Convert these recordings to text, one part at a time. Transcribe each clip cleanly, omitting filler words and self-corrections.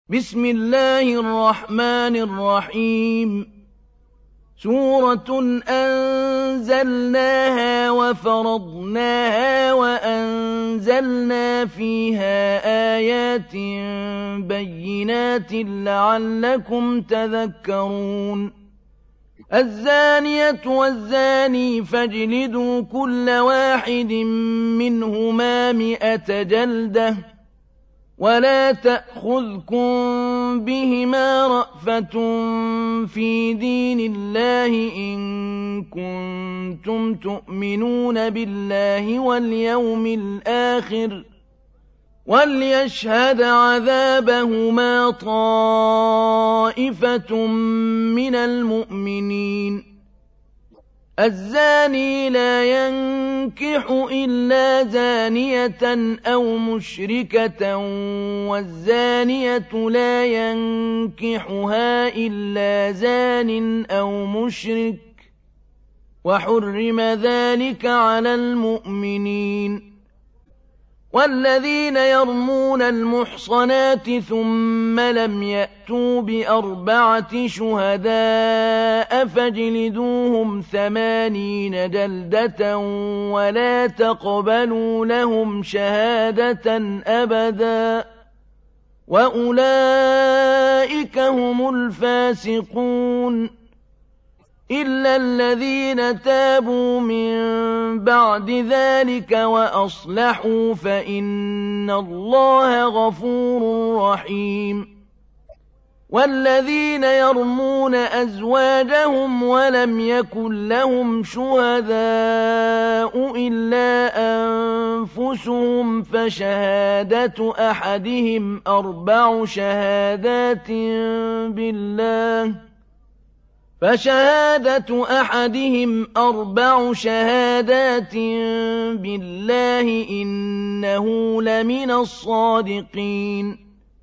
بسم الله الرحمن الرحيم سورة أنزلناها وفرضناها وأنزلنا فيها آيات بينات لعلكم تذكرون الزانية والزاني فاجلدوا كل واحد منهما 100 جلدة ولا تأخذكم بهما رأفة في دين الله إن كنتم تؤمنون بالله واليوم الآخر وليشهد عذابهما طائفة من المؤمنين الزاني لا ينكح إلا زانية أو مشركة والزانية لا ينكحها إلا زان أو مشرك وحرم ذلك على المؤمنين والذين يرمون المحصنات ثم لم يأتوا ب4 شهداء فاجلدوهم 80 جلدة ولا تقبلوا لهم شهادة أبدا وأولئك هم الفاسقون إلا الذين تابوا من بعد ذلك وأصلحوا فإن الله غفور رحيم والذين يرمون أزواجهم ولم يكن لهم شهداء إلا أنفسهم فشهادة أحدهم 4 شهادات بالله إنه لمن الصادقين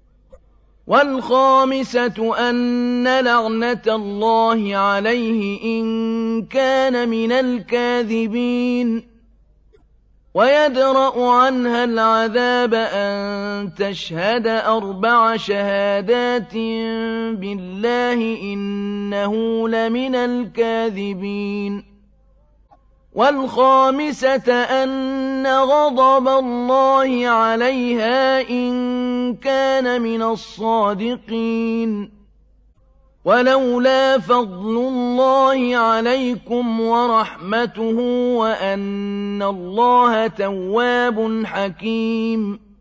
والخامسة أن لعنة الله عليه إن كان من الكاذبين ويدرأ عنها العذاب أن تشهد 4 شهادات بالله إنه لمن الكاذبين والخامسة أن غضب الله عليها إن كان من الصادقين ولولا فضل الله عليكم ورحمته وأن الله تواب حكيم